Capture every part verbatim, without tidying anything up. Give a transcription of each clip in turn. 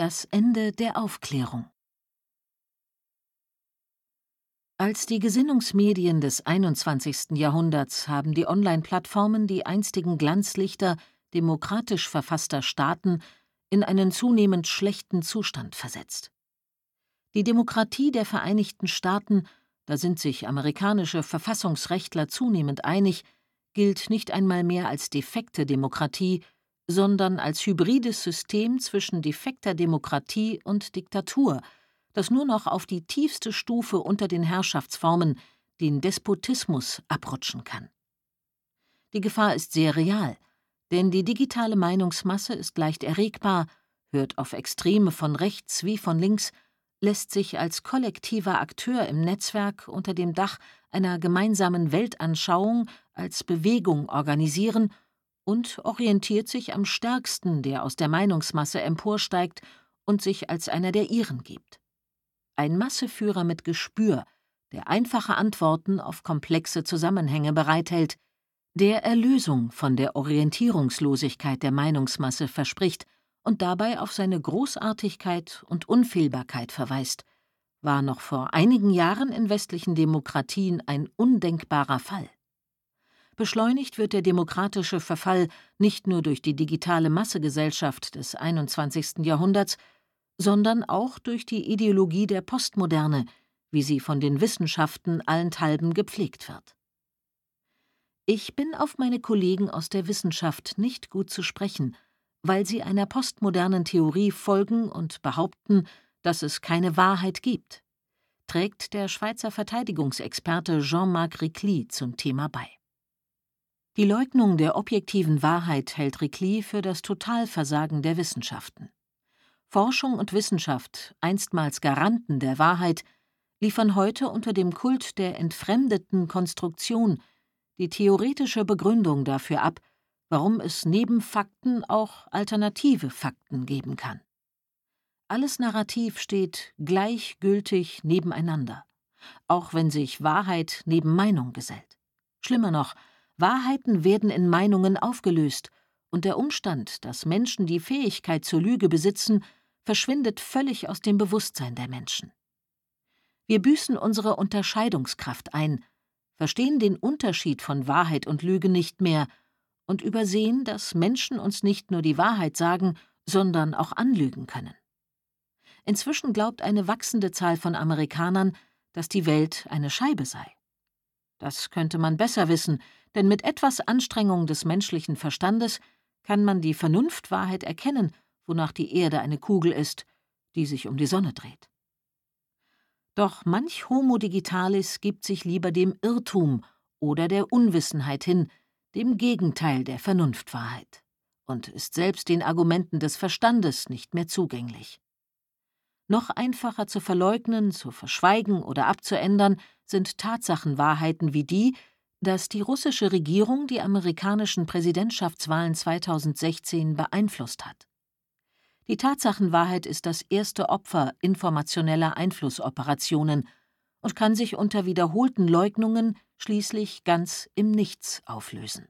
Das Ende der Aufklärung. Als die Gesinnungsmedien des einundzwanzigsten Jahrhunderts haben die Online-Plattformen die einstigen Glanzlichter demokratisch verfasster Staaten in einen zunehmend schlechten Zustand versetzt. Die Demokratie der Vereinigten Staaten, da sind sich amerikanische Verfassungsrechtler zunehmend einig, gilt nicht einmal mehr als defekte Demokratie, sondern als hybrides System zwischen defekter Demokratie und Diktatur, das nur noch auf die tiefste Stufe unter den Herrschaftsformen, den Despotismus, abrutschen kann. Die Gefahr ist sehr real, denn die digitale Meinungsmasse ist leicht erregbar, hört auf Extreme von rechts wie von links, lässt sich als kollektiver Akteur im Netzwerk unter dem Dach einer gemeinsamen Weltanschauung als Bewegung organisieren und orientiert sich am stärksten, der aus der Meinungsmasse emporsteigt und sich als einer der ihren gibt. Ein Masseführer mit Gespür, der einfache Antworten auf komplexe Zusammenhänge bereithält, der Erlösung von der Orientierungslosigkeit der Meinungsmasse verspricht und dabei auf seine Großartigkeit und Unfehlbarkeit verweist, war noch vor einigen Jahren in westlichen Demokratien ein undenkbarer Fall. Beschleunigt wird der demokratische Verfall nicht nur durch die digitale Massegesellschaft des einundzwanzigsten Jahrhunderts, sondern auch durch die Ideologie der Postmoderne, wie sie von den Wissenschaften allenthalben gepflegt wird. Ich bin auf meine Kollegen aus der Wissenschaft nicht gut zu sprechen, weil sie einer postmodernen Theorie folgen und behaupten, dass es keine Wahrheit gibt, trägt der Schweizer Verteidigungsexperte Jean-Marc Ricli zum Thema bei. Die Leugnung der objektiven Wahrheit hält Ricli für das Totalversagen der Wissenschaften. Forschung und Wissenschaft, einstmals Garanten der Wahrheit, liefern heute unter dem Kult der entfremdeten Konstruktion die theoretische Begründung dafür ab, warum es neben Fakten auch alternative Fakten geben kann. Alles Narrativ steht gleichgültig nebeneinander, auch wenn sich Wahrheit neben Meinung gesellt. Schlimmer noch, Wahrheiten werden in Meinungen aufgelöst, und der Umstand, dass Menschen die Fähigkeit zur Lüge besitzen, verschwindet völlig aus dem Bewusstsein der Menschen. Wir büßen unsere Unterscheidungskraft ein, verstehen den Unterschied von Wahrheit und Lüge nicht mehr und übersehen, dass Menschen uns nicht nur die Wahrheit sagen, sondern auch anlügen können. Inzwischen glaubt eine wachsende Zahl von Amerikanern, dass die Welt eine Scheibe sei. Das könnte man besser wissen, denn mit etwas Anstrengung des menschlichen Verstandes kann man die Vernunftwahrheit erkennen, wonach die Erde eine Kugel ist, die sich um die Sonne dreht. Doch manch Homo digitalis gibt sich lieber dem Irrtum oder der Unwissenheit hin, dem Gegenteil der Vernunftwahrheit, und ist selbst den Argumenten des Verstandes nicht mehr zugänglich. Noch einfacher zu verleugnen, zu verschweigen oder abzuändern sind Tatsachenwahrheiten wie die, dass die russische Regierung die amerikanischen Präsidentschaftswahlen zweitausendsechzehn beeinflusst hat. Die Tatsachenwahrheit ist das erste Opfer informationeller Einflussoperationen und kann sich unter wiederholten Leugnungen schließlich ganz im Nichts auflösen.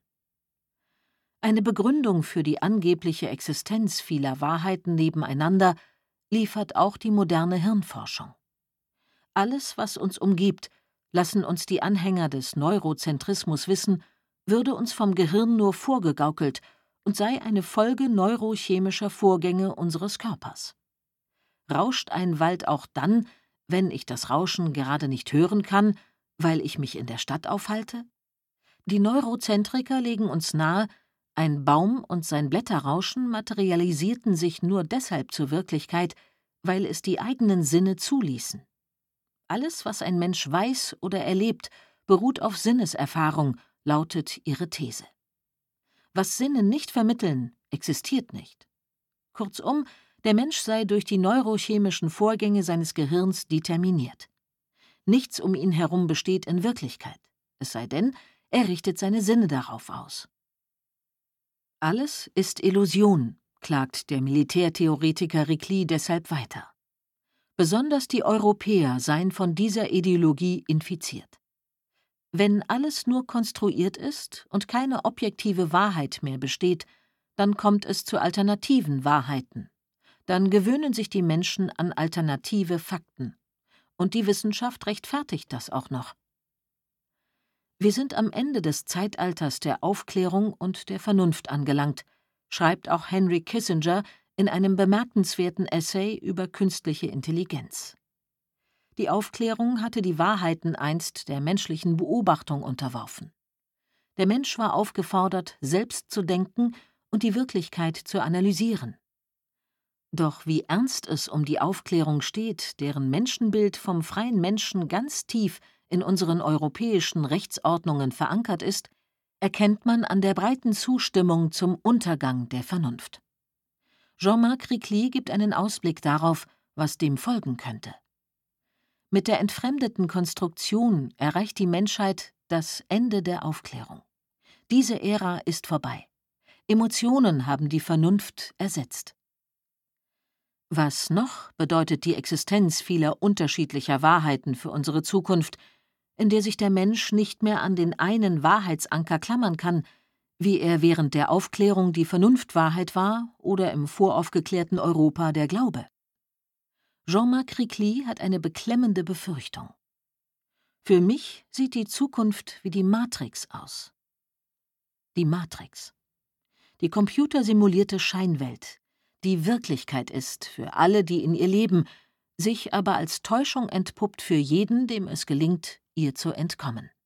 Eine Begründung für die angebliche Existenz vieler Wahrheiten nebeneinander liefert auch die moderne Hirnforschung. Alles, was uns umgibt, lassen uns die Anhänger des Neurozentrismus wissen, würde uns vom Gehirn nur vorgegaukelt und sei eine Folge neurochemischer Vorgänge unseres Körpers. Rauscht ein Wald auch dann, wenn ich das Rauschen gerade nicht hören kann, weil ich mich in der Stadt aufhalte? Die Neurozentriker legen uns nahe, ein Baum und sein Blätterrauschen materialisierten sich nur deshalb zur Wirklichkeit, weil es die eigenen Sinne zuließen. Alles, was ein Mensch weiß oder erlebt, beruht auf Sinneserfahrung, lautet ihre These. Was Sinne nicht vermitteln, existiert nicht. Kurzum, der Mensch sei durch die neurochemischen Vorgänge seines Gehirns determiniert. Nichts um ihn herum besteht in Wirklichkeit, es sei denn, er richtet seine Sinne darauf aus. Alles ist Illusion, klagt der Militärtheoretiker Ricli deshalb weiter. Besonders die Europäer seien von dieser Ideologie infiziert. Wenn alles nur konstruiert ist und keine objektive Wahrheit mehr besteht, dann kommt es zu alternativen Wahrheiten. dann gewöhnen sich die Menschen an alternative Fakten. Und die Wissenschaft rechtfertigt das auch noch. Wir sind am Ende des Zeitalters der Aufklärung und der Vernunft angelangt, schreibt auch Henry Kissinger in einem bemerkenswerten Essay über künstliche Intelligenz. Die Aufklärung hatte die Wahrheiten einst der menschlichen Beobachtung unterworfen. Der Mensch war aufgefordert, selbst zu denken und die Wirklichkeit zu analysieren. Doch wie ernst es um die Aufklärung steht, deren Menschenbild vom freien Menschen ganz tief in unseren europäischen Rechtsordnungen verankert ist, erkennt man an der breiten Zustimmung zum Untergang der Vernunft. Jean-Marc Ricli gibt einen Ausblick darauf, was dem folgen könnte. Mit der entfremdeten Konstruktion erreicht die Menschheit das Ende der Aufklärung. Diese Ära ist vorbei. Emotionen haben die Vernunft ersetzt. Was noch bedeutet die Existenz vieler unterschiedlicher Wahrheiten für unsere Zukunft, in der sich der Mensch nicht mehr an den einen Wahrheitsanker klammern kann, wie er während der Aufklärung die Vernunftwahrheit war oder im voraufgeklärten Europa der Glaube? Jean-Marc Ricli hat eine beklemmende Befürchtung. Für mich sieht die Zukunft wie die Matrix aus. Die Matrix. Die computersimulierte Scheinwelt, die Wirklichkeit ist für alle, die in ihr leben, sich aber als Täuschung entpuppt für jeden, dem es gelingt, ihr zu entkommen.